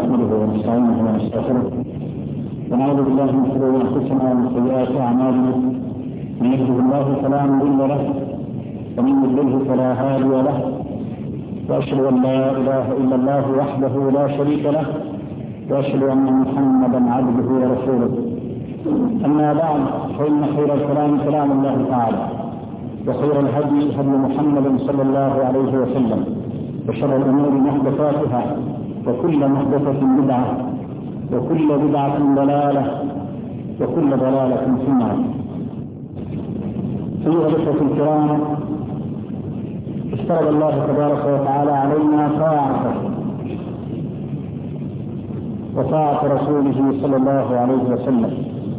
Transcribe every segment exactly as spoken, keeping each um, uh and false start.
نحمده ونستعينه ونستغفره ونعوذ بالله من شرور انفسنا ومن سيئات اعمالنا. من يهده الله فلا مضل له ومن يضلله فلا هادي له، واشهد ان لا اله الا الله وحده لا شريك له، واشهد ان محمدا عبده ورسوله. اما بعد، فان خير الكلام كلام الله تعالى، وخير الهدي هدي محمد صلى الله عليه وسلم، وشر الامور محدثاتها، وكل محدثة بدعة، وكل بدعة ضلالة، وكل ضلالة في النار. أيها الأخوة الكرام، افترض الله تبارك وتعالى علينا طاعته وطاعة رسوله صلى الله عليه وسلم،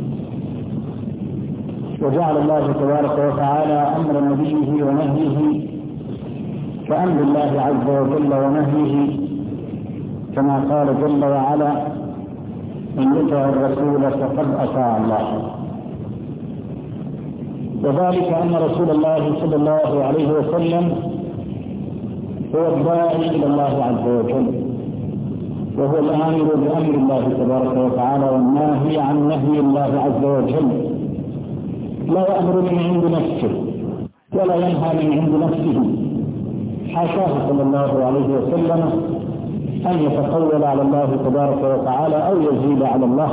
وجعل الله تبارك وتعالى أمر نبيه ونهيه كأمر الله عز وجل ونهيه، كما قال جل وعلا: من يطع الرسول فقد أطاع الله. وذلك أن رسول الله صلى الله عليه وسلم هو الداعي إلى الله عز وجل، وهو الآمر بأمر الله تبارك وتعالى والناهي عن نهي الله عز وجل. لا يأمر من عند نفسه ولا ينهى من عند نفسه، حاشاه صلى الله عليه وسلم أن يتقول على الله تبارك وتعالى أو يزيد على الله،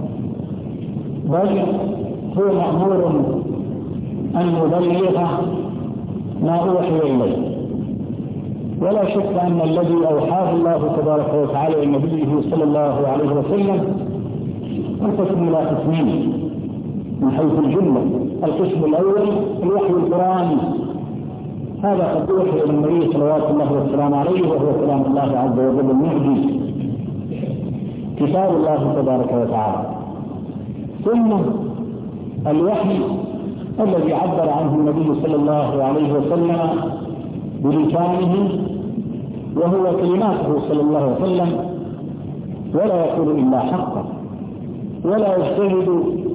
بل هو مأمور أن يبلغ ما أوحي إليه. ولا شك أن الذي أوحاه الله تبارك وتعالى لنبيه صلى الله عليه وسلم انقسم إلى قسمين من حيث الجملة. القسم الأول الوحي القرآني، هذا قد أوحي إلى النبي صلوات الله والسلام عليه، وهو كلام الله عز وجل المعجز، كتاب الله تبارك وتعالى. ثم الوحي الذي عبر عنه النبي صلى الله عليه وسلم بلسانه، وهو كلماته صلى الله عليه وسلم، ولا يقول إلا حقا، ولا يجتهد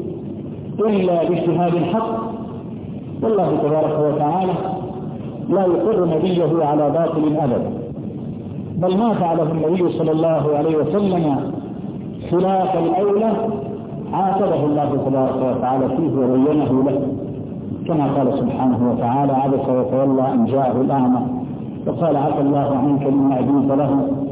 إلا باجتهاد الحق. والله تبارك وتعالى لا يقر نبيه على باطل أبدا، بل ما فعله النبي صلى الله عليه وسلم خلاف الأولى عاتبه الله تبارك وتعالى فيه وبينه له، كما قال سبحانه وتعالى: عبس وتولى أن جاءه الأعمى وقال عفى الله عنك لما أذنت له،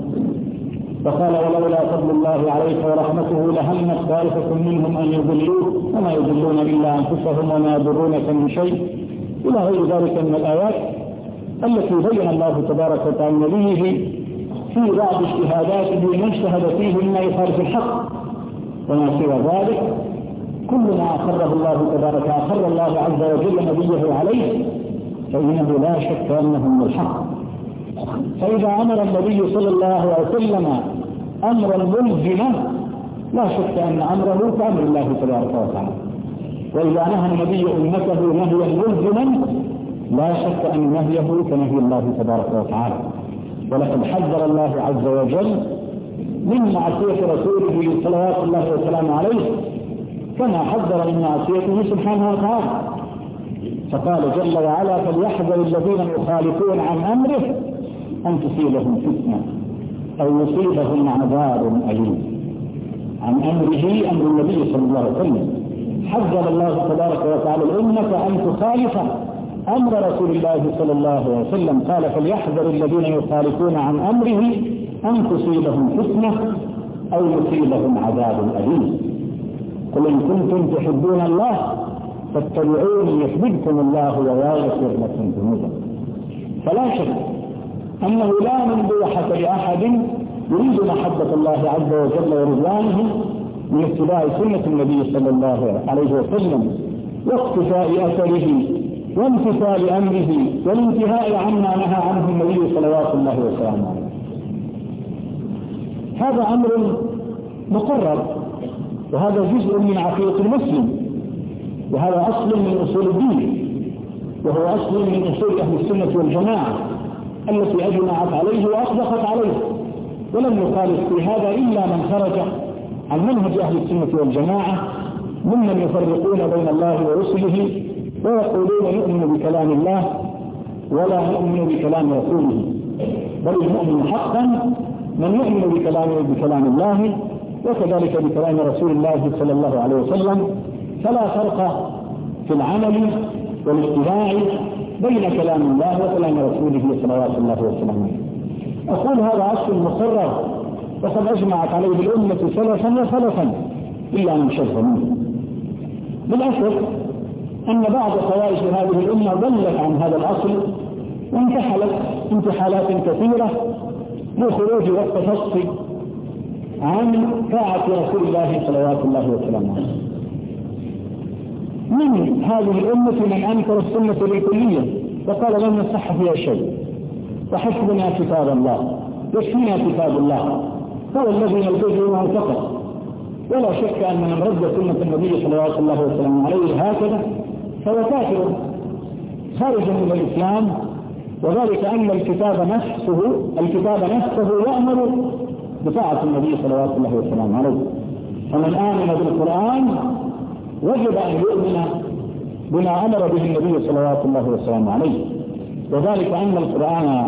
وقال: ولولا فضل الله عليك ورحمته لهمت طائفة منهم أن يضلوك وما يضلون إلا أنفسهم وما يضرونك من شيء، إلى غير ذلك من الآيات التي بين الله تبارك وتعالى نبيه في بعض اجتهاداته ما اجتهد فيه مما يخالف الحق. وما سوى ذلك كل ما أقره الله تبارك أقر الله عز وجل نبيه عليه، فإنه لا شك أنه من الحق. فإذا أمر النبي صلى الله عليه وسلم أمرا ملزما، لا شك أن أمره كأمر الله تبارك وتعالى. وإذا نهى النبي أمته نهيا ملزما، لا شك أن نهيه كنهي الله تبارك وتعالى. ولقد حذر الله عز وجل من معصية رسوله صلوات الله وسلامه عليه، كما حذر من معصيته سبحانه وتعالى، فقال جل وعلا: فليحذر الذين يخالفون عن أمره أن تصيبهم فتنة أو يصيبهم عذاب أليم. عن أمره، أمر النبي صلى الله عليه وسلم، حذر الله تبارك وتعالى الأمة أن تخالف أمر رسول الله صلى الله عليه وسلم. قال: فليحذر الذين يخالفون عن أمره أن تصيبهم فتنة أو يصيبهم عذاب أليم. قل إن كنتم تحبون الله فاتبعوني يحببكم الله ويغفر لكم ذنوبكم. فلا شك أنه لا مندوحة لأحد يريد محبة الله عز وجل ورضوانه من اتباع سنة النبي صلى الله عليه وسلم، واقتفاء أثره، وامتثال أمره، والانتهاء عما نهى عنه النبي صلوات الله وسلامه عليه. هذا أمر مقرر، وهذا جزء من عقيدة المسلم، وهذا أصل من أصول الدين، وهو أصل من أصول أهل السنة والجماعة التي أجمعت عليه وأطلقت عليه. ولم يخالف في هذا إلا من خرج عن منهج أهل السنة والجماعة ممن يفرقون بين الله ورسله ويقولون نؤمن بكلام الله ولا نؤمن بكلام رسوله، بل المؤمن حقا من يؤمن بكلام بكلام الله وكذلك بكلام رسول الله صلى الله عليه وسلم، فلا فرق في العمل والاتباع بين كلام الله وكلام رسوله صلوات الله وسلامه. أقول هذا أصل مقرر وقد أجمعت عليه الأمة سلفا وخلفا إلا من شذ منه. بالأسف أن بعض طوائف هذه الأمة ضلت عن هذا الأصل وانتحلت انتحالات كثيرة للخروج والتفصي عن طاعة رسول الله صلوات الله وسلامه. من هذه الأمة من أنكر السنة بالكلية وقال لن يصح فيها شيء وحسبنا كتاب الله يكفينا كتاب الله هو الذي نلتزمه فقط. ولا شك أن من رد سنة النبي صلوات الله وسلامه عليه هكذا فهو كافر خارج من الإسلام، وذلك أن الكتاب نفسه الكتاب نفسه يأمر بطاعة النبي صلوات الله وسلامه عليه. فمن آمن بالقرآن وجب أن يؤمن بما أمر به النبي صلوات الله وسلامه عليه، وذلك أن القرآن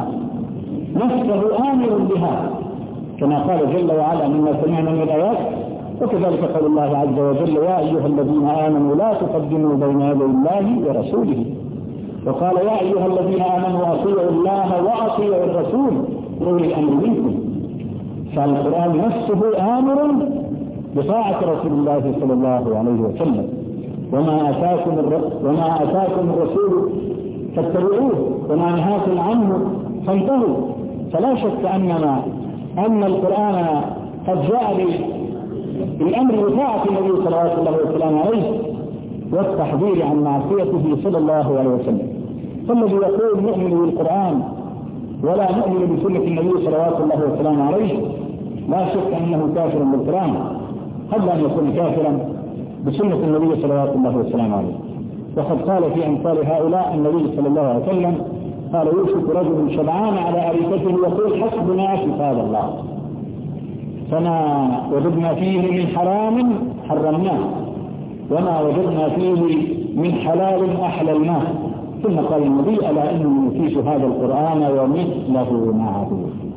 نفسه آمر بها كما قال جل وعلا مما سمعنا من الآيات، وكذلك قال الله عز وجل يا أيها الذين آمنوا لا تقدموا بين يدي الله ورسوله، وقال يا أيها الذين آمنوا أطيعوا الله وأطيعوا الرسول أولي الأمر منكم. فالقرآن نفسه آمر بطاعة رسول الله صلى الله عليه وسلم، وما أتاكم وما أتاكم الرسول فاتبعوه وما نهاكم عنه فانتهوا. فلا شك أننا أن القرآن قد جاء بالأمر بطاعة النبي صلى الله وسلم عليه والتحذير عن معصيته صلى الله عليه وسلم. فالذي يقول نؤمن بالقرآن ولا نؤمن بسنة النبي صلى الله وسلم عليه لا شك أنه كافر بالقرآن قبل أن يكون كافرا بسنة النبي صلى الله وسلم عليه. وقد قال في أمثال هؤلاء النبي صلى الله عليه وسلم قال يوشك رجل شبعان على أريكته يقول حسبنا كتاب الله فما وجدنا فيه من حرام حرمناه وما وجدنا فيه من حلال أحللناه. ثم قال النبي ألا إني نسيت هذا القرآن ومثله معه.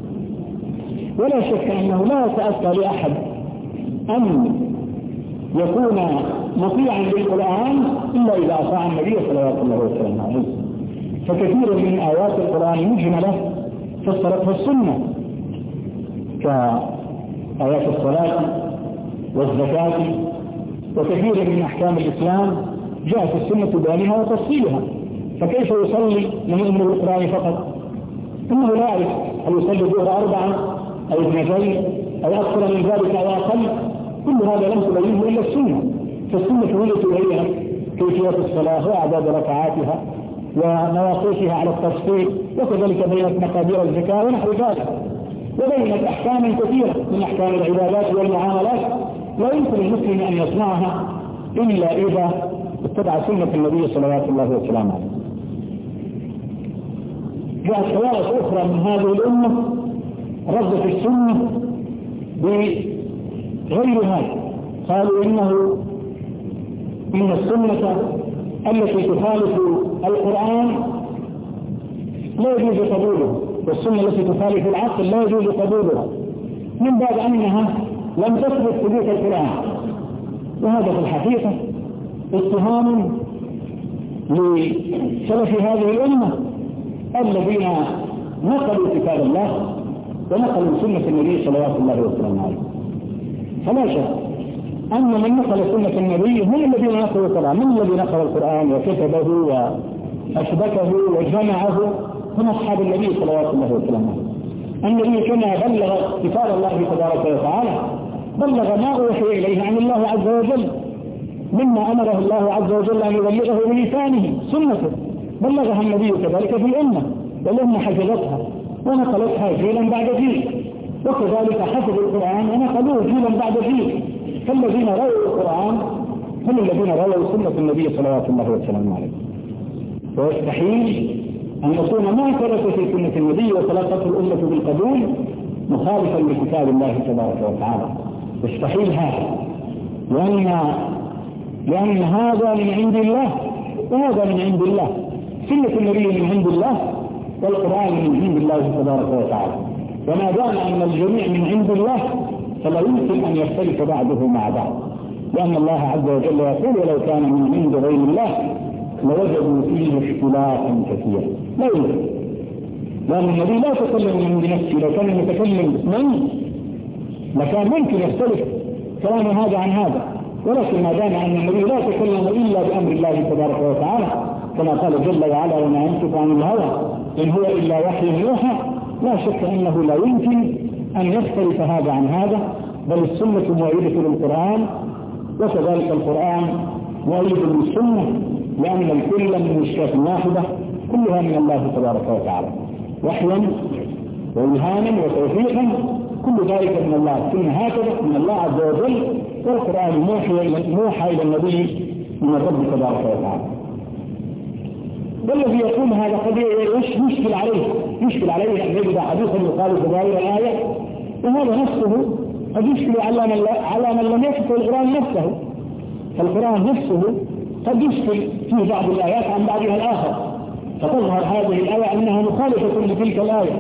ولا شك أنه لا يتأتى لأحد أن يكون مطيعا للقرآن إلا إذا أطاع النبي صلى الله عليه وسلم. فكثير من آيات القرآن مجملة فسرتها السنة كآيات الصلاة والزكاة، وكثير من أحكام الإسلام جاءت السنة بيانها وتفصيلها. فكيف يصلي من يؤمن بالقرآن فقط؟ إنه لا يعرف هل يصلي الظهر أربعة أو اثنتين أو أكثر من ذلك أو أقل، كل هذا لم تبينه إلا السنة. فالسنة هي تبين كيفية الصلاة وأعداد ركعاتها ومواقيتها على التفصيل، وكذلك بينت مقادير الزكاة ونحو ذلك، وبينت أحكام كثيرة من أحكام العبادات والمعاملات لا يمكن المسلم أن يصنعها إلا إذا اتبع سنة النبي صلى الله عليه وسلم. جاءت طوائف أخرى من هذه الأمة ردت السنة بغير هذا، قالوا إنه من السنة التي تخالف القرآن لا يجوز قبوله، والسنة التي تخالف العقل لا يجوز قبولها، من باب أنها لم تثبت ثبوت القرآن. وهذا في الحقيقة اتهام لسلف هذه الأمة الذين نقلوا كتاب الله ونقلوا سنة النبي صلى الله عليه وسلم. فلا شك أن من نقل سنة النبي هم الذين نقلوا القرآن، من الذي نقل القرآن وكتبه وأثبته وجمعه هم أصحاب النبي صلى الله عليه وسلم. النبي كما بلغ كتاب الله تبارك وتعالى بلغ ما أوحي إليه عن الله عز وجل مما أمره الله عز وجل أن يبلغه بلسانه سنته، بلغها النبي كذلك في الأمة، والأمة حفظتها ونقلتها جيلا بعد جيل، وكذلك حفظوا القرآن ونقلوه جيلا بعد جيل. فالذين رووا القرآن هم الذين رووا سنة النبي صلى الله عليه وسلم. ويستحيل أن يكون ما ثبت في سنة النبي وتلقته الأمة بالقبول مخالفا لكتاب الله تبارك وتعالى. يستحيل هذا، لأن لأن هذا من عند الله وهذا من عند الله، سنة النبي من عند الله والقرآن من عند الله تبارك وتعالى. وما دام أن الجميع من عند الله فلا يمكن أن يختلف بعضه مع بعض، لأن الله عز وجل يقول ولو كان من عند غير الله لوجدوا فيه اختلافا كثيرا. لا يمكن، لأن النبي لا يتكلم من عند نفسه، لو كان يتكلم من لكان ممكن يختلف كلام هذا عن هذا، ولكن ما دام أن النبي لا يتكلم إلا بأمر الله تبارك وتعالى كما قال جل وعلا وما ينطق عن الهوى إن هو إلا وحي يوحى، لا شك أنه لا يمكن أن يختلف هذا عن هذا، بل السنة مؤيدة للقرآن وكذلك القرآن مؤيد للسنة، لأن الكل من مشكلة واحدة كلها من الله تبارك وتعالى وحيا وإلهاما وتوفيقا، كل ذلك من الله. السنة هكذا من الله عز وجل، والقرآن موحى إلى النبي من الرب تبارك وتعالى. والذي يقول هذا قد يشكل عليه يشكل عليه أن يجد حديثا يخالف ظاهر الآية، وهذا نفسه قد يشكل على من على من لم يفقه القرآن نفسه. فالقرآن نفسه قد يشكل فيه بعض الآيات عن بعضها الآخر، فتظهر هذه الآية أنها مخالفة لتلك الآية،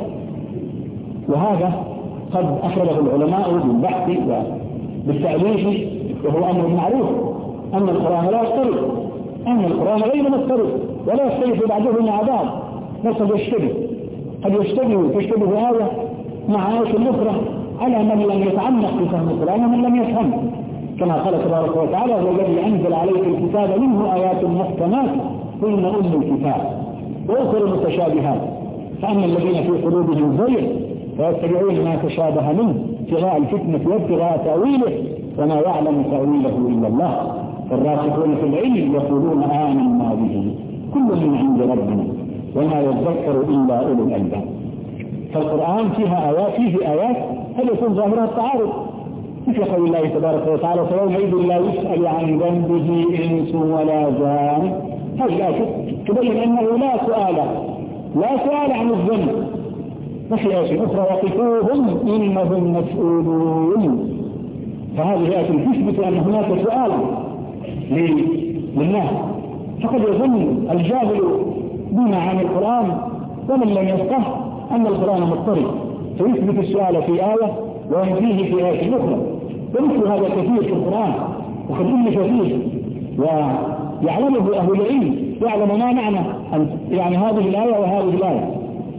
وهذا قد أخرجه العلماء بالبحث وبالتأليف، وهو أمر معروف أن القرآن لا يختلف، أن القرآن غير مختلف ولا يختلف بعضه مع بعض، بل قد يشتبه قد يشتبه تشتبه آية مع آية أخرى على من لم يتعمق في فهم القرآن ومن لم يفهمه، كما قال تبارك وتعالى هو الذي أنزل عليك الكتاب منه آيات محكمات هن أم الكتاب وأخر متشابهات، فأما الذين في قلوبهم زيغ فيتبعون ما تشابه منه ابتغاء الفتنة وابتغاء تأويله وما يعلم تأويله إلا الله، فالراسخون في العلم يقولون آمنا به كل من عند ربنا وما يذكر إلا أولو الألباب. فالقرآن فيها آيات فيه آيات هل يكون ظاهرها التعارض، مثل قول الله تبارك وتعالى فيومئذ لا يسأل عن ذنبه إنس ولا جان. هذه الآية تبين أنه لا سؤال لا سؤال عن الذنب. وفي آية أخرى وقفوهم إنهم مسؤولون، فهذه آية تثبت أن هناك سؤال للناس. فقد يظن الجاهل بما عن القرآن ومن لم يفقه أن القرآن مضطرب، فيثبت السؤال في آية وينفيه في آية أخرى، ومثل هذا كثير في القرآن وقد ألف فيه ويعلمه أهل العلم، يعلم ما معنى يعني هذه الآية وهذه الآية،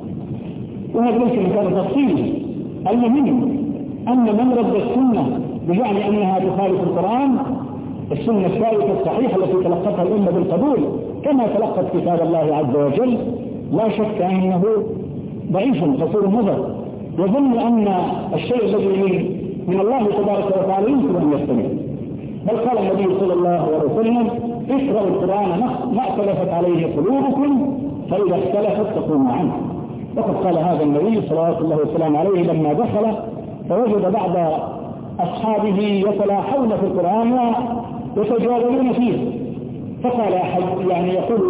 وهذا ليس مكان تفصيل. المهم أن من رد السنة بجعل أنها تخالف القرآن، السنة الثابتة الصحيحة التي تلقتها الأمة بالقبول كما تلقت كتاب الله عز وجل، لا شك أنه ضعيف قصير النظر، يظن أن الشيء الذي من, من الله تبارك وتعالى يمكن أن يستمر. بل قال النبي صلى الله عليه وسلم اقرأوا القرآن ما اختلفت عليه قلوبكم فإذا اختلفت تقوموا عنه. وقد قال هذا النبي صلى الله عليه وسلم عليه لما دخل فوجد بعض أصحابه يتلاحون في القرآن ويتجادلون فيه، فقال أحد يعني يقول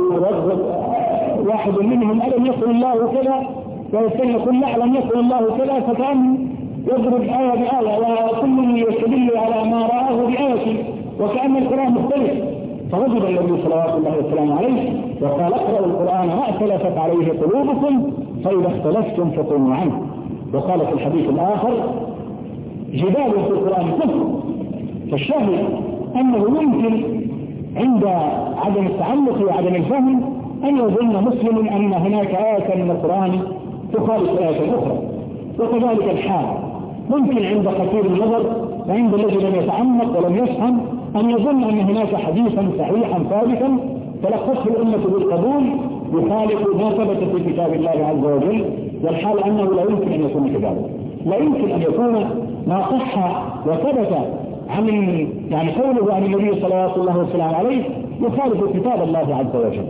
واحد منهم ألم يقل الله كذا، والثاني يقول لا لم يقل الله كذا، فكأن يضرب آية بآية وكل يستدل على ما رآه بآية وكأن القرآن مختلف. فوجد النبي صلى الله عليه وسلم عليه وقال اقرأوا القرآن ما اختلفت عليه قلوبكم فإذا اختلفتم فقوموا عنه. وقال في الحديث الآخر جدال في القرآن كفر. فالشاهد أنه يمكن عند عدم التعلق وعدم الفهم أن يظن مسلم أن هناك آية من القرآن تخالف آية أخرى، وكذلك الحال ممكن عند قصير النظر وعند الذي لم يتعمق ولم يفهم أن يظن أن هناك حديثا صحيحا ثابتا تلقته الأمة بالقبول يخالف ما ثبت في كتاب الله عز وجل، والحال أنه لا يمكن أن يكون كذلك. لا يمكن أن يكون ما صح وثبت عن يعني قوله عن النبي صلى الله عليه وسلم عليه يخالف كتاب الله عز وجل.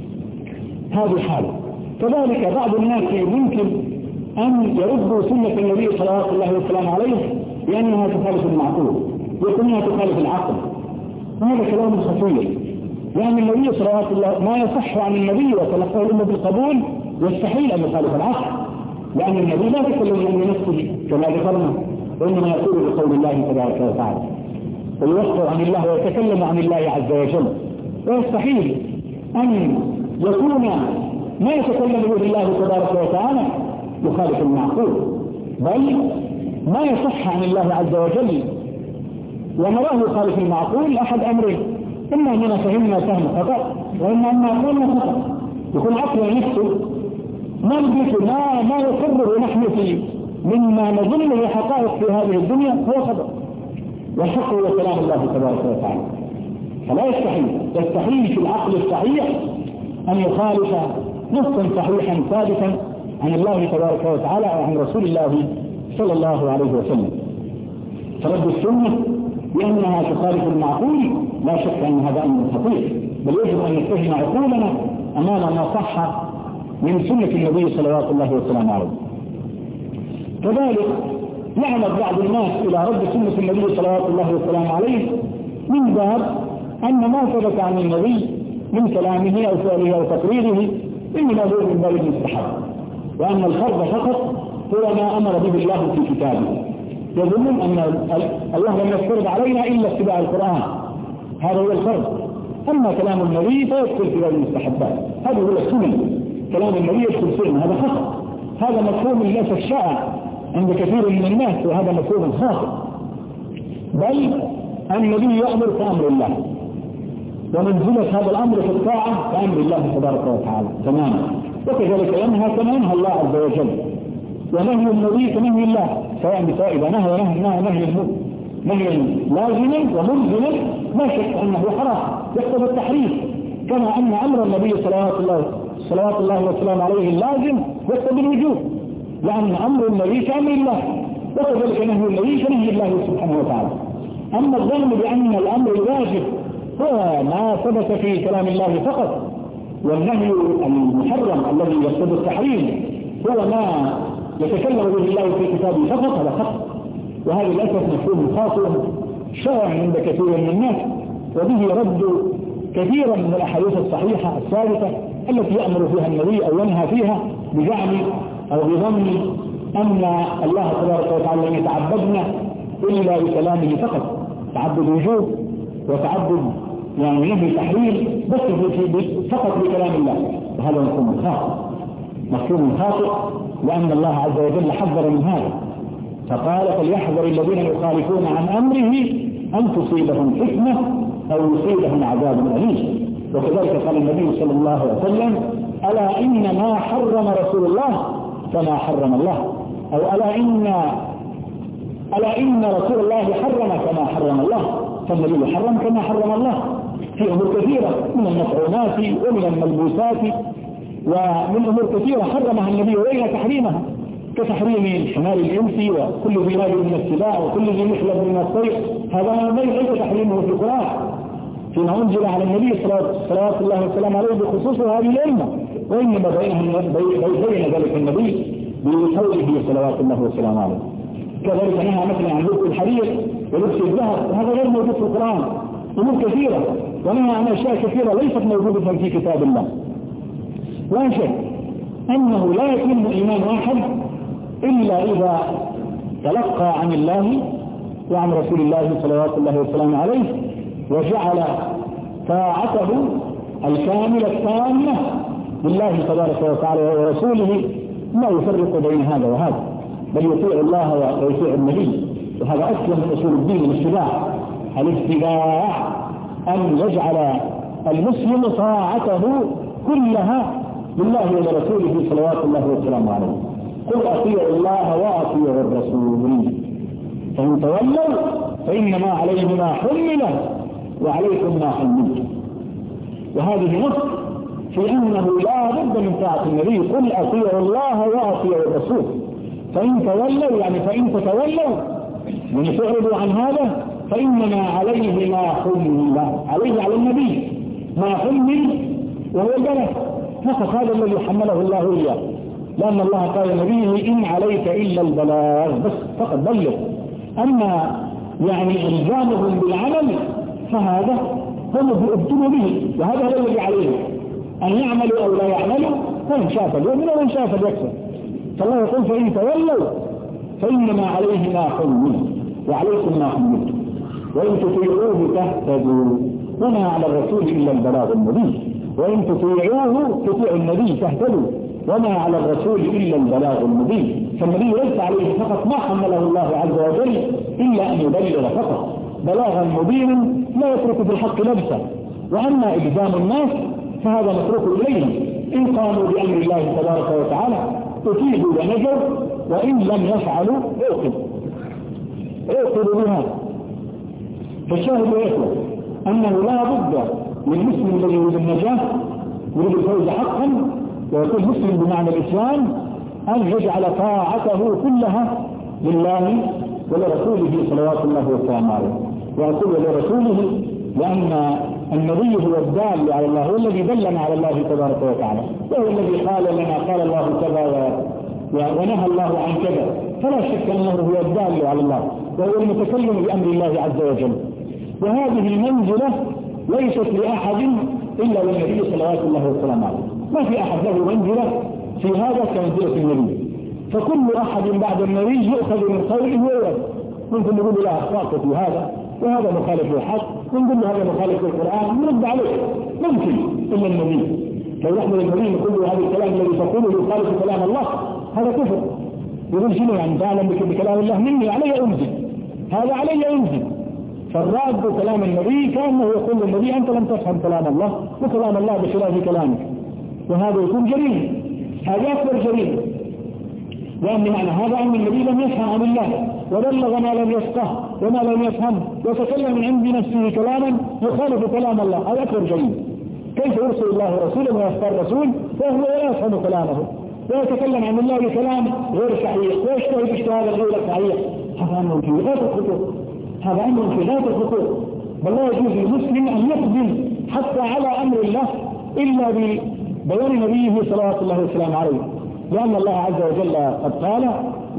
هذه حالة. كذلك بعض الناس يمكن أن يردوا سنة النبي صلى الله عليه وسلم عليه لأنها تخالف المعقول، ويكونها تخالف العقل، وهذا كلام خطير، لأن النبي صلى الله عليه وسلم ما يصح عن النبي وتلقاه الأمة بالقبول يستحيل أن يخالف العقل، لأن النبي لا يتكلم عن نفسه كما ذكرنا، وإنما يقول بقول الله تبارك وتعالى ويوصل عن الله ويتكلم عن الله عز وجل، ويستحيل أن يكون ما يتكلم به الله تبارك وتعالى يخالف المعقول. بل ما يصح عن الله عز وجل ونراه خالف المعقول أحد أمرين: إما أننا فهمنا فهم خطأ، وإما أننا قلنا خطأ. يكون عقل نفسه ما ندرك ما ما يقرر نحن فيه مما نظنه حقائق في هذه الدنيا هو خطأ، والحق هو كلام الله تبارك وتعالى. فلا يستحيل يستحيل في العقل الصحيح أن يخالف نصا صحيحا ثابتا عن الله تبارك وتعالى أو عن رسول الله صلى الله عليه وسلم. فرد السنة لأنها تخالف المعقول لا شك أن هذا أمر خطير، بل يجب أن نتهم عقولنا أمام ما صح من سنة النبي صلوات الله وسلامه عليه. كذلك يعمد بعض الناس إلى رد سنة النبي صلوات الله وسلامه عليه من باب أن ما ثبت عن النبي من كلامه أو فعله أو تقريره إنما هو من باب المستحب، وأن الفرض فقط هو ما أمر به الله في كتابه. يظنون أن الله لم يفرض علينا إلا اتباع القرآن، هذا هو الفرض. أما كلام النبي فيدخل في باب المستحبات، هذه هو السنن. كلام النبي يدخل سنة، هذا خطأ. هذا مفهوم للأسف الشائع عند كثير من الناس، وهذا مفهوم خاطئ. بل النبي يأمر كأمر الله، ومنزلة هذا الأمر في الطاعة كأمر الله تبارك وتعالى تماما. وكذلك ينهى كما ينهى الله عز وجل، ونهي النبي كنهي الله، سواء بفائدة نهي ونهي نهي نهي نهي لازما وملزما لا شك أنه حرام يقتضي التحريف، كما أن أمر النبي صلوات الله صلوات الله وسلامه عليه اللازم يقتضي الوجوب، لأن أمر النبي كأمر الله، وكذلك نهي النبي كنهي الله سبحانه وتعالى. أما الظن بأن الأمر الواجب هو ما ثبت في كلام الله فقط، والنهي المحرم الذي يقتضي التحريم هو ما يتكلم به الله في كتابه فقط، هذا خطأ. وهذا للأسف مفهوم خاطئ شائع عند كثير من الناس، وبه رد كثيرا من الأحاديث الصحيحة الثابتة التي يأمر فيها النبي أو ينهى فيها بزعم أو بظن أن الله تبارك وتعالى لم يتعبدنا إلا بكلامه فقط، تعبد وجوب وتعبد يعني نهي تحريم بس فقط بكلام الله. وهذا مفهوم خاطئ مفهوم خاطئ لأن الله عز وجل حذر من هذا، فقال: فليحذر الذين يخالفون عن أمره أن تصيبهم فتنة أو يصيبهم عذاب أليم. وكذلك قال النبي صلى الله عليه وسلم: ألا إن ما حرم رسول الله كما حرم الله، أو ألا إن ألا إن رسول الله حرم كما حرم الله، فالنبي حرم كما حرم الله في أمور كثيرة من المطعومات ومن الملبوسات ومن أمور كثيرة حرمها النبي وإلى تحريمها، كتحريم الحمار الإنسي وكل ذي ناب من السباع وكل ذي مخلب من الطير. هذا ليس تحريمه في القرآن فيما أنزل على النبي صلوات الله وسلامه عليه بخصوص هذه الأمة، وإنما بين ذلك النبي بقوله صلوات الله وسلامه عليه. كذلك نهى مثلا عن لبس الحرير ولبس الذهب، وهذا غير موجود في القرآن. أمور كثيرة ونهى عن أشياء كثيرة ليست موجودة في كتاب الله. لا شك أنه لا يتم إيمان أحد إلا إذا تلقى عن الله وعن رسول الله صلوات الله وسلامه عليه، وجعل طاعته الكاملة التامة لله تبارك وتعالى ورسوله، لا يفرق بين هذا وهذا، بل يطيع الله ويطيع النبي. وهذا أصل من أصول الدين الاتباع. الاتباع أن يجعل المسلم طاعته كلها لله ولرسوله صلوات الله وسلامه عليه. قل أطيعوا الله وأطيعوا الرسول، فإن تولوا فإنما عليه ما حمل وعليكم ما حملتم. وهذه نص في أنه لا بد من طاعة النبي. قل أطيعوا الله وأطيعوا الرسول، فإن تولوا يعني فإن تتولوا من تعرضوا عن هذا فإنما عليه ما حمل، عليه على النبي ما حمل وهو البلاغ فقط، هذا الذي حمله الله إياه، لأن الله قال لنبيه: إن عليك إلا البلاغ، بس فقط بلغ. أما يعني إلزامهم بالعمل فهذا هم ابتلوا به، وهذا هو الذي عليه أن يعملوا أو لا يعملوا، فإن شاء فليؤمن وإن شاء فليكفر. فالله يقول: فإن تولوا فإنما عليه ما حمل وعليكم ما حملتم وإن تطيعوه تهتدوا وما على الرسول إلا البلاغ المبين. وإن تطيعوه تطيعوا النبي تهتدوا وما على الرسول إلا البلاغ المبين. فالنبي ليس عليه فقط ما حمله الله عز وجل إلا أن يبلغ فقط بلاغا مبينا لا يترك في الحق لبسا. وأما إلزام الناس فهذا متروك إليهم، إن قاموا بأمر الله تبارك وتعالى أفيدوا ونجوا، وإن لم يفعلوا عوقبوا عوقبوا بها. فالشاهد يا إخوة أنه لا بد للمسلم الذي يريد النجاة يريد الفوز حقا ويكون مسلم بمعنى الإسلام أن يجعل طاعته كلها لله ولرسوله صلوات الله وسلامه عليه. ويقول ولرسوله لأن النبي هو الدال على الله، هو الذي دلنا على الله تبارك وتعالى، وهو الذي قال لنا قال الله كذا ونهى الله عن كذا، فلا شك أنه هو الدال على الله وهو المتكلم بأمر الله عز وجل. وهذه المنزلة ليست لأحد إلا للنبي صلوات الله وسلامه عليه، ما في أحد له منزلة في هذا كمنزلة النبي. فكل أحد بعد النبي يؤخذ من قوله ويرد، ممكن نقول له أخطأت في هذا وهذا مخالف للحق، ونقول له هذا مخالف للقرآن، نرد عليه ممكن إلا النبي. لو يحمل النبي يقول له هذا الكلام الذي تقوله يخالف كلام الله هذا كفر، يقول شنو يعني تعلم بكلام الله مني علي أنزل، هذا علي أنزل. فالراد كلام النبي كأنه يقول للنبي أنت لم تفهم كلام الله وكلام الله بخلاف كلامك، وهذا يكون جريمة، هذا أكبر جريمة. لأن معنى هذا أن النبي لم يفهم عن الله وبلغ ما لم يفقه وما لم يفهم وتكلم من عند نفسه كلاما يخالف كلام الله، هذا أكبر جريمة. كيف يرسل الله رسولا ويختار رسول وهو لا يفهم كلامه ويتكلم عن الله بكلام غير صحيح ويشتهي باجتهاد غير صحيح؟ هذا أمر في غاية الخطوط، هذا أمر في غاية الخطوط. بل لا يجوز للمسلم أن يقدم حتى على أمر الله إلا ببيان نبيه صلوات الله وسلامه عليه، لأن الله عز وجل قد قال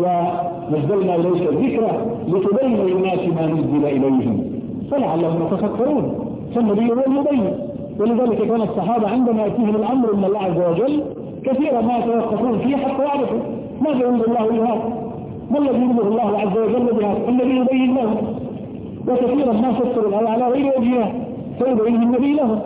ونزلنا إليك الذكر لتبين للناس ما نزل إليهم فلعلهم يتفكرون. فالنبي هو المبين، ولذلك كان الصحابة عندما يأتيهم الأمر من الله عز وجل كثيرا ما يتوقفون فيه حتى يعرفوا ماذا ينزل الله بهذا، ما الذي ينزل الله عز وجل بهذا، النبي يبين لهم. وكثيرا ما فسروا الآية على غير وجهها فيبين النبي لهم،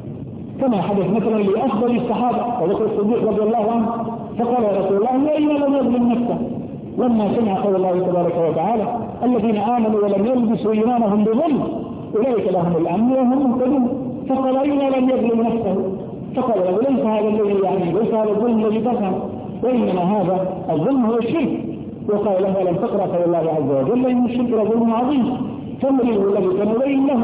كما حدث مثلا لأفضل الصحابة أبو بكر الصديق رضي الله عنه، فقال يا رسول الله وإن لم يظلم نفسه لما سمع قول الله تبارك وتعالى الذين آمنوا ولم يلبسوا إيمانهم بظلم أولئك لهم الأمن وهم مهتدون، فقال إن لم يظلم نفسه، فقال له ليس هذا الذي يعني ليس هذا الظلم الذي تفهم، وإنما هذا الظلم هو الشرك. وقال له لم تقرأ قول الله عز وجل إن الشرك لظلم عظيم، فالنبي هو الذي كان يبين لهم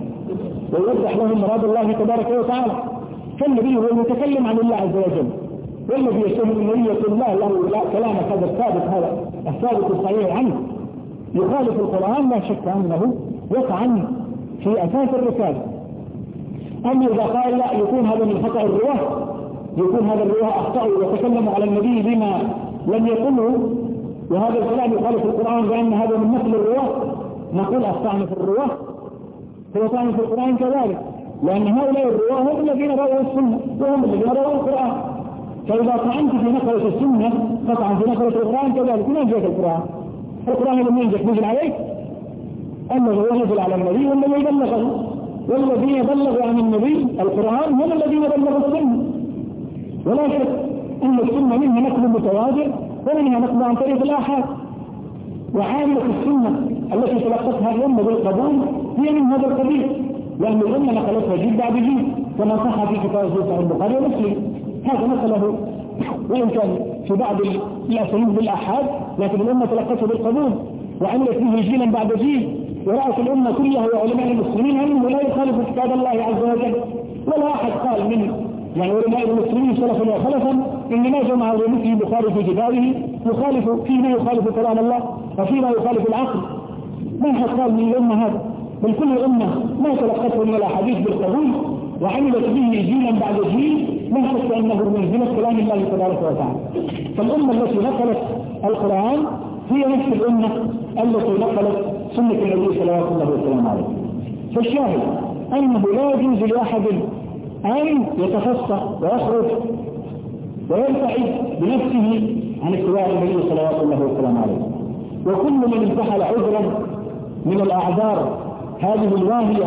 ويوضح لهم مراد الله تبارك وتعالى. فالنبي هو المتكلم عن الله عز وجل، والذي يشهد النبي يقول لا له لا كلامك هذا الثابت، هذا الثابت الصحيح عنه يخالف القرآن لا شك أنه يطعن في أساس الرسالة. أما إذا قال لا يكون هذا من خطأ الرواه، يكون هذا الرواه أخطأوا وتكلموا على النبي بما لم يقله وهذا الكلام يخالف القرآن لأن هذا من مثل الرواه، نقول أخطأنا في الرواه فوطعنا في القرآن كذلك، لأن هؤلاء الرواه هم الذين رأوا السنة وهم الذين رأوا القرآن. فإذا طعنت في نقلة السنة قطعا في نقلة القرآن كذلك. من أنجك القرآن؟ القرآن لم ينجك نزل عليك، أنه هو نزل على النبي والذي بلغه، والذين بلغوا عن النبي القرآن هم الذين بلغوا السنة. ولا شك أن السنة منها نقل متواتر ومنها نقل عن طريق الآحاد، وعامة السنة التي تلقتها الأمة بالقبول هي من هذا القبيل، لأن الأمة نقلتها جيل بعد جيل كما صح في كتاب صحيح البخاري ومسلم، هذا نقله وإن كان في بعض الأسانيد بالآحاد لكن الأمة تلقته بالقبول وعملت به جيلا بعد جيل، ورأت الأمة كلها وعلماء المسلمين أنه لا يخالف كتاب الله عز وجل، ولا أحد قال من يعني علماء المسلمين سلفا وخلفا إنما جمع مثل البخاري في كتابه يخالف فيما يخالف كلام الله وفيما يخالف العقل، ما أحد قال من الأمة هذا، بل كل الأمة ما تلقته من الأحاديث بالقبول وعملت به جيلا بعد جيل، ما شك أنه منزلة كلام الله تبارك وتعالى. فالأمة التي نقلت القرآن هي نفس الأمة التي نقلت سنة النبي صلى الله عليه وسلم. فالشاهد أنه لا يجوز لأحد أن يتفسق ويخرج ويبتعد بنفسه عن اتباع النبي صلى الله عليه وسلم. وكل من انتحل عذرا من الأعذار هذه الواهية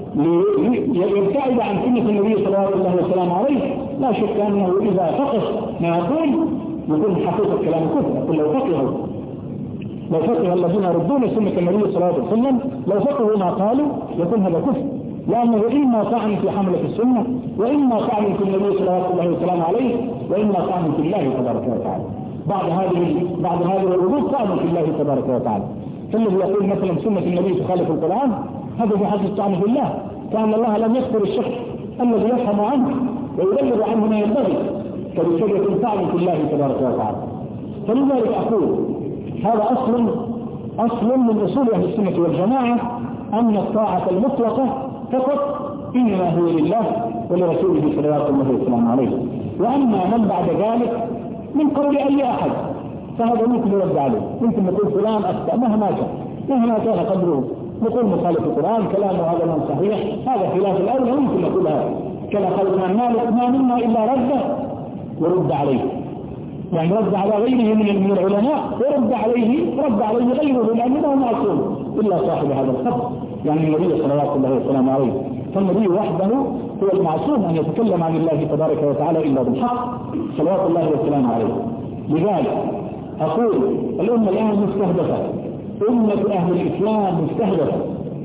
ليبتعد عن سنة النبي صلى الله عليه وسلم عليه، لا شك أنه إذا فقس ما يقول يكون حقيقة كلام كفر. يقول لو فقهوا لو فقه الذين يردون سنة النبي صلى الله عليه وسلم لو فقهوا ما قالوا يكون هذا كفر، لأنه إما طعن في حملة السنة، وإما طعن في النبي صلى الله عليه وسلم عليه، وإما طعن في الله تبارك وتعالى. بعد هذه بعد هذه الردود طعن في الله تبارك وتعالى. فالذي يقول مثلا سنة النبي تخالف القرآن هذا في حد الطعن في الله، كأن الله لم يذكر الشخص الذي يفهم عنه ويبلغ عنه ما ينبغي، فبالتالي يكون طعن في الله تبارك وتعالى. فلذلك أقول هذا أصل أصل من أصول أهل السنة والجماعة، أن الطاعة المطلقة فقط إنما هو لله ولرسوله صلوات الله وسلامه عليه، وأما من بعد ذلك من قول أي أحد فهذا ممكن يرد عليه، ممكن نقول فلان أخطأ مهما كان مهما كان قدره، نقول مخالف القرآن كلامه هذا من صحيح، هذا خلاف الأولى ممكن نقول هذا، كما قال الإمام مالك ما منا إلا رده ورد عليه، يعني رد على غيره من العلماء ورد عليه رد عليه غيره لأنه معصوم إلا صاحب هذا الخط، يعني النبي صلوات الله وسلامه عليه. فالنبي وحده هو المعصوم أن يتكلم عن الله تبارك وتعالى إلا بالحق صلوات الله وسلامه عليه. لذلك أقول الأمة الآن مستهدفة، أمة أهل الإسلام مستهدفة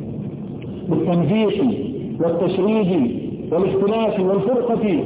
بالتنفيذ والتشريد والاختلاف والفرقة،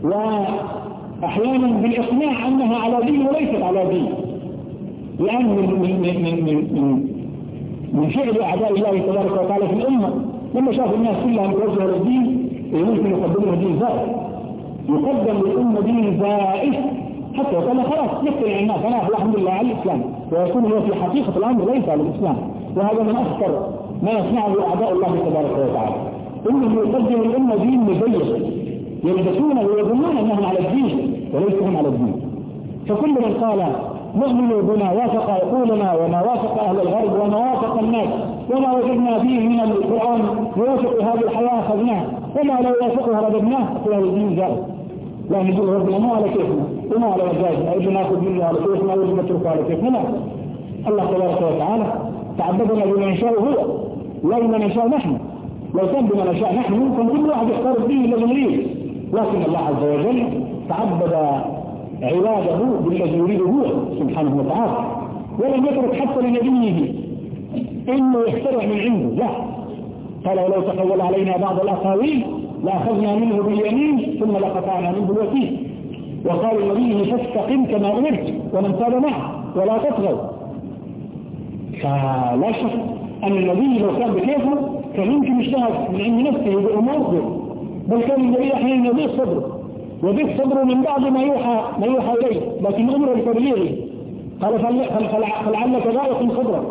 وأحيانا بالإقناع أنها على دين وليست على دين، لأن من, من, من, من, من, من فعل أعداء الله تبارك وتعالى في الأمة لما شافوا الناس كلها متوجهة للدين يمكن يقدموا دين زائف، يقدم للأمة دين زائف حتى يقول خلاص يقتنع الناس أنا الحمد لله على الإسلام، ويكون هو في حقيقة الأمر ليس على الإسلام. وهذا من أخطر ما يصنعه أعداء الله تبارك وتعالى، إنهم يقدموا الأمة دين مزيف يلبسونه ويظنون أنهم على الدين وليس هم على الدين. فكل من قال نؤمن بما وافق عقولنا وما وافق أهل الغرب وما وافق الناس وما وجدنا فيه من القرآن يوافق هذه الحياة أخذناه وما لا يوافقها رددناه، فهذا الدين زائف. لا نقول ربنا مو على كيفنا وما على مزاجنا، إذا ناخذ منه على كيفنا وإذا نتركه على كيفنا. الله تبارك وتعالى تعبدنا بما نشاء هو لا بما نشاء نحن، لو كان بما نشاء نحن فكل واحد يختار الدين الذي يريد، لكن الله عز وجل تعبد عباده بالذي يريده هو سبحانه وتعالى، ولم يترك حتى لنبيه انه يخترع من عنده، لا قال ولو تقول علينا بعض الاقاويل لاخذنا منه باليمين ثم لقطعنا منه الوتين، وقال النبي فاستقم كما امرت ومن تاب معه ولا تطغوا. فلا شك ان النبي لو كان بكيفه كان يمكن يجتهد من عند نفسه بامور، بل كان النبي احيانا يضيق صدره يضيق صدره من بعد ما يوحى ما يوحى اليه، لكن امره بتبليغه قال فلعلك ضائق صدرك،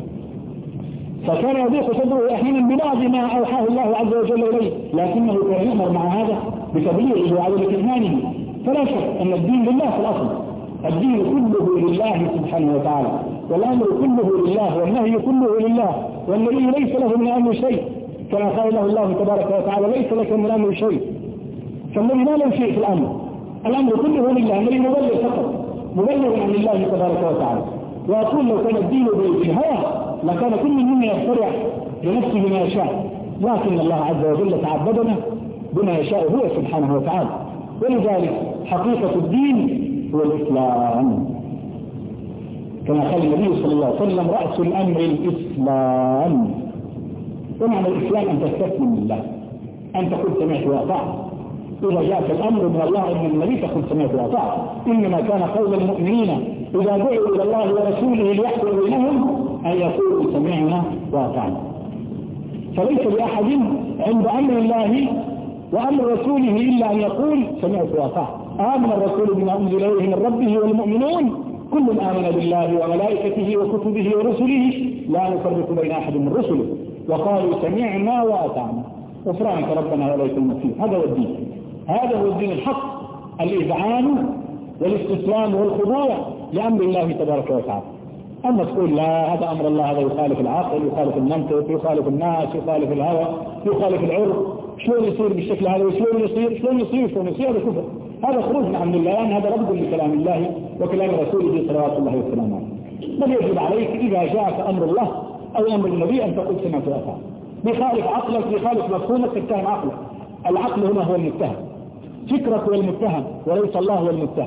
فكان يضيق صدره احيانا ببعض ما اوحاه الله عز وجل اليه، لكنه كان يؤمر مع هذا بتبليغه وعدم كتمانه. فلا شك ان الدين لله في الاصل، الدين كله لله سبحانه وتعالى، والامر كله لله والنهي كله لله، والنبي ليس له من امر شيء كما قال له الله تبارك وتعالى ليس لك من امر شيء، فالنبي ما له شيء في الامر، الامر كله لله، النبي مبلغ فقط مبلغ عن الله تبارك وتعالى. واقول لو كان الدين بالهوى لكان كل منا يخترع لنفسه ما يشاء، لكن الله عز وجل تعبدنا بما يشاء هو سبحانه وتعالى. ولذلك حقيقة الدين هو الإسلام، كما قال النبي صلى الله عليه وسلم رأس الأمر الإسلام. ومعنى الإسلام أن تستسلم لله، أن تقول سمعت وأطعت، إذا جاءك الأمر من الله إن النبي تقول سمعت وأطعت. إنما كان قول المؤمنين إذا دعوا إلى الله ورسوله ليحكم بينهم أن يقولوا سمعنا وأطعنا. فليس لأحد عند أمر الله وأمر رسوله إلا أن يقول سمعت وأطعت. آمن الرسول بما أنزل إليه من ربه والمؤمنون كل آمن بالله وملائكته وكتبه ورسله لا نفرق بين أحد من رسله وقالوا سمعنا وأطعنا غفرانك ربنا وإليك المصير. هذا هو الدين، هذا هو الدين الحق، الإذعان والاستسلام والخضوع لأمر الله تبارك وتعالى. أما تقول لا هذا أمر الله، هذا يخالف العقل، يخالف المنطق، يخالف الناس، يخالف الهوى، يخالف العرف، شلون يصير بالشكل هذا وشلون يصير شلون يصير شلون يصير هذا كفر، هذا خروج من عند الله، لأن هذا رد لكلام الله وكلام رسوله صلوات الله وسلامه عليه. بل يجب عليك إذا جاءك أمر الله أو أمر النبي أن تقول سمعت وأطعت. بخالف عقلك بخالف مفهومك تتهم عقلك، العقل هنا هو المتهم، فكرك هو المتهم وليس الله هو المتهم،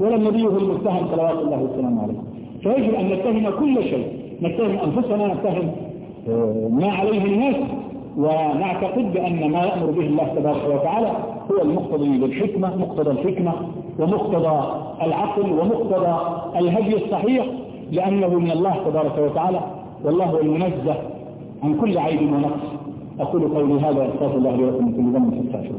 ولا النبي هو المتهم صلوات الله وسلامه عليه. فيجب أن نتهم كل شيء، نتهم أنفسنا، نتهم ما عليه الناس، ونعتقد بأن ما يأمر به الله تبارك وتعالى هو المقتضي بالحكمة، مقتضى الحكمة ومقتضى العقل ومقتضى الهدي الصحيح، لأنه من الله تبارك وتعالى، والله هو المنزه عن كل عيب ونقص. أقول قولي هذا، أستغفر الله لي ولكم من كل ذنب فاستغفروه.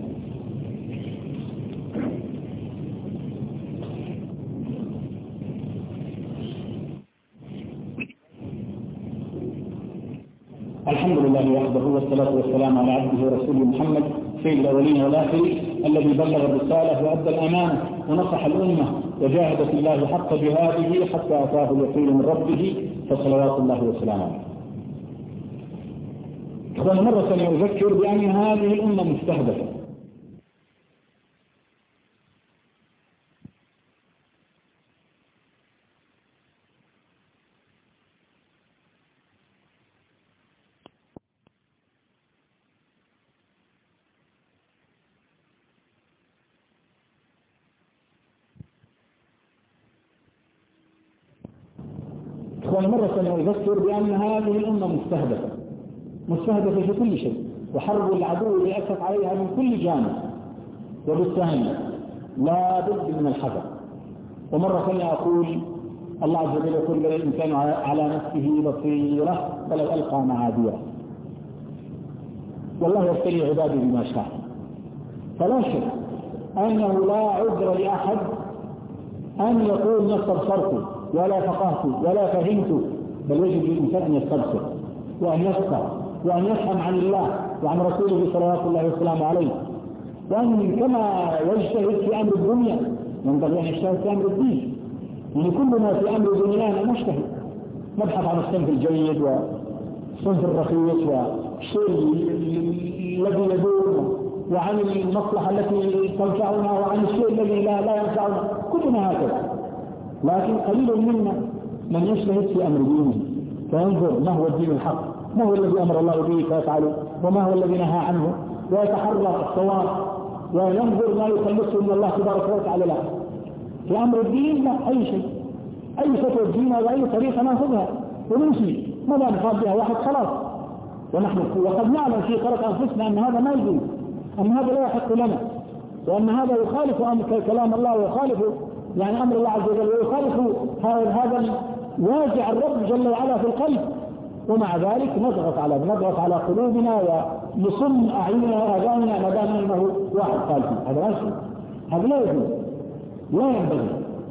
الحمد لله وحده، والصلاة والسلام على عبده ورسوله محمد سيد الأولين والآخرين، الذي بلغ الرسالة وأدى الأمانة ونصح الأمة وجاهد في الله حق جهاده حتى أتاه اليقين من ربه، فصلوات الله وسلامه عليه. إخوان، مرة أذكر بأن هذه الأمة مستهدفة، ومرة أذكر بأن هذه الأمة مستهدفة مستهدفة في كل شيء، وحرب العدو يأسف عليها من كل جانب، وبالتالي لا بد من الحذر. ومرة ثانية أقول الله عز وجل يقول بل الإنسان على نفسه بصيرة فلو ألقى معاذيره، والله يبتلي عباده بما شاء. فلا شك أنه لا عذر لأحد أن يقول ما استبصرت ولا فقهت ولا فهمت، بل يجب للإنسان أن يستبصر وأن يفقه وأن يفهم عن الله وعن رسوله صلوات الله وسلامه عليه، وأن كما يجتهد في أمر الدنيا ينبغي أن يجتهد في أمر الدين. يعني كلنا في أمر دنيانا نجتهد، نبحث عن الصنف الجيد والصنف الرخيص والشيء الذي يدور، وعن المصلحة التي تنفعنا وعن الشيء الذي لا لا ينفعنا، كلنا هكذا. لكن قليل منا من يجتهد في أمر دينه فينظر ما هو الدين الحق، ما هو الذي أمر الله به فيفعله، وما هو الذي نهى عنه، ويتحرى الصواب وينظر ما يخلصه من الله تبارك وتعالى له. في أمر الدين لا أي شيء، أي فتوى الدين وأي طريقة ناخذها ونمشي، ما لا نخاف بها واحد خلاص. ونحن وقد نعلم في قرة أنفسنا أن هذا ما يجوز، أن هذا لا يحق لنا، وأن هذا يخالف أمر كلام الله ويخالف يعني أمر الله عز وجل، ويخالف هذا واجع الرب جل وعلا في القلب. ومع ذلك نضغط على نضغط على قلوبنا ونصم أعيننا وآذاننا ما دام أنه واحد قال فيه. هذا لا شيء، هذا لا يجوز، لا ينبغي.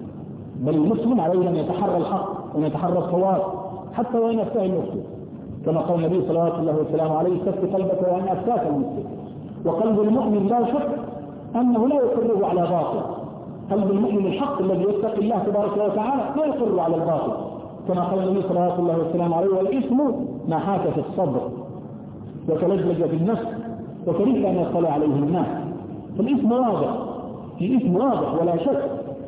بل المسلم عليه أن يتحرى الحق وأن يتحرى الصواب حتى وإن أفتاه المسلم، كما قال النبي صلوات الله وسلامه عليه استفت قلبك وأن أفتاك المسلم. وقلب المؤمن لا شك أنه لا يقره على باطل، قلب المؤمن الحق الذي يتقي الله تبارك وتعالى لا يقر على الباطل، كما قال النبي صلى الله عليه وسلم عليه والإثم ما حاك في الصدر وتلجلج في النفس وكرهت أن يطلع عليه الناس. فالإثم واضح، في إثم واضح ولا شك.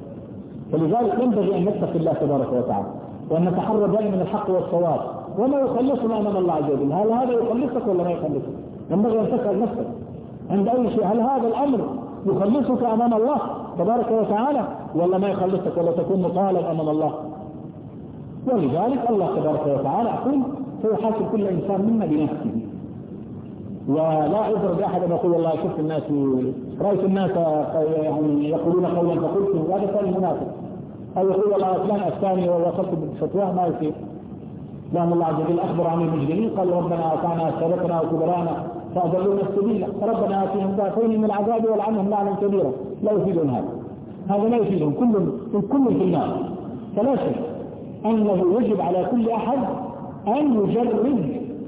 فلذلك ينبغي أن نتقي الله تبارك وتعالى وأن نتحرى دائما الحق والصواب وما يخلصنا أمام الله عز وجل. هل هذا يخلصك ولا ما يخلصك؟ ينبغي أن تسأل نفسك عند أي شيء، هل هذا الأمر يخلصك أمام الله تبارك وتعالى ولا ما يخلصك ولا تكون مطالب أمام الله؟ ولذلك الله تبارك وتعالى يقول سيحاسب كل إنسان منا بنفسه، ولا عذر بأحد أن يقول والله شفت الناس رأيت الناس يعني يقولون قولا فقلت وهذا كان منافق، أو يقول والله فلان أفتاني ووصلت بفتواه ما يصير. لأن الله عز وجل أخبر عن المجرمين قال ربنا أطعنا سادتنا وكبرانا فأضلونا السبيل ربنا آتيهم ضعفين من العذاب والعنهم لعنا كبيرا. لا يفيدون هذا، هذا لا يفيدهم، كل كل في النار. فلا شك أنه يجب على كل أحد أن يجرد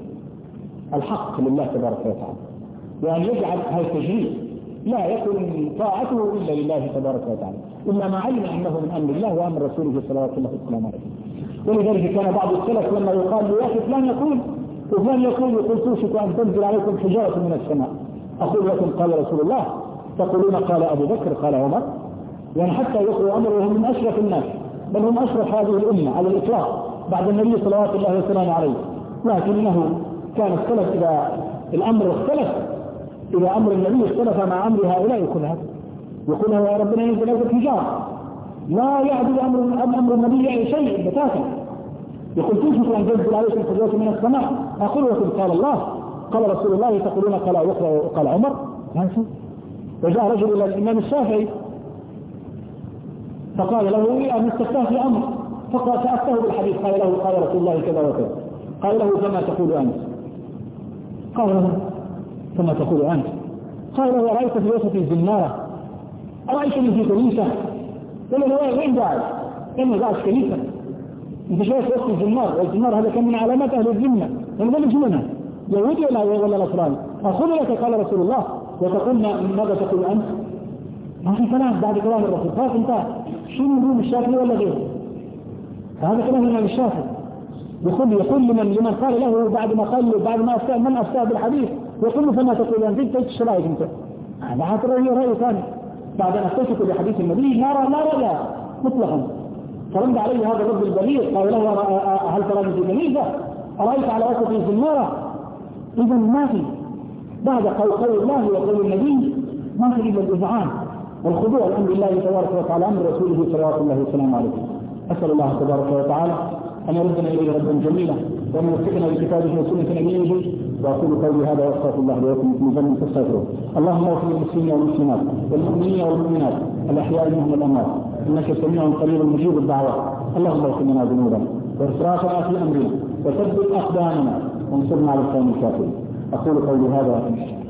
الحق لله تبارك وتعالى، وأن يجعل هذا التجريد لا يكون طاعته إلا لله تبارك وتعالى، إلا ما علم أنه من أمر الله وأمر رسوله صلى الله عليه وسلم. ولذلك كان بعض السلف لما يقال له يا أخي فلان يقول وفلان يقول يقول توشك أن تنزل عليكم حجارة من السماء، أقول لكم قال رسول الله، تقولون قال أبو بكر قال عمر، يعني حتى يقول أمرهم من أشرف الناس، بل هم أشرف هذه الأمة على الإطلاق بعد النبي صلوات الله وسلامه عليه. لكنه كان السلف إذا الأمر اختلف، إذا أمر النبي اختلف مع أمر هؤلاء يقول هذا، يقول يا ربنا ينزل هذا الحجارة، لا يعدل أمر أمر النبي أي شيء بتاتا. يقول تنشف أن تنزل عليكم حجرة من السماء، أقول لكم قال الله قال رسول الله تقولون قال يقرأ وقال عمر. وجاء رجل إلى الإمام الشافعي فقال له أن استفتاه في أمر، فقال سأفتاه بالحديث، قال له قال رسول الله كذا وكذا. قال له فما تقول أنت؟ قال له فما تقول أنت؟ قال له رأيت في وسط الزنارة، أرأيتني في كنيسة؟ قال له وين قاعد؟ كان قاعد في كنيسة. انت شايف وسط الزنار، والزنار هذا كان من علامات أهل الذمة، من ضمن جنة يهودي ولا ولا نصراني. أقول لك قال رسول الله وتقول ماذا تقول أنت؟ ما في كلام بعد كلام الرسول. خلاص انتهى. شنو نقول الشافعي ولا غيره؟ هذا كلام الإمام الشافعي. يقول يقول لمن لمن قال له بعد ما قال له بعد ما أفتى من أفتى بالحديث يقول له فما تقول أنت؟ انت ايش رايك انت؟ هذا حتى رأي رأي ثاني. بعد أن أفتيت بحديث النبي ما رأى ما رأى مطلقا. فرد عليه هذا الرجل البليغ قال له هل تراني في كنيسة؟ أرأيت على وسط الزنارة؟ إذا ما في بعد قول قول الله وقول النبي ما في إلا الإذعان والخضوع لأمر الله تبارك وتعالى أمر رسوله صلوات الله وسلامه عليه. أسأل الله تبارك وتعالى أن يردنا إليه ردا جميلا وأن يوفقنا بكتابه وسنة نبيه. وأقول قولي هذا وأستغفر الله لي ولكم من ذنب فاستغفروه. اللهم اغفر للمسلمين والمسلمات والمؤمنين والمؤمنات الأحياء منهم والأموات إنك سميع قريب مجيب الدعوات. اللهم اغفر لنا ذنوبنا وإسرافنا في أمرنا وثبت أقدامنا وانصرنا على القوم الكافرين. أقول قولي هذا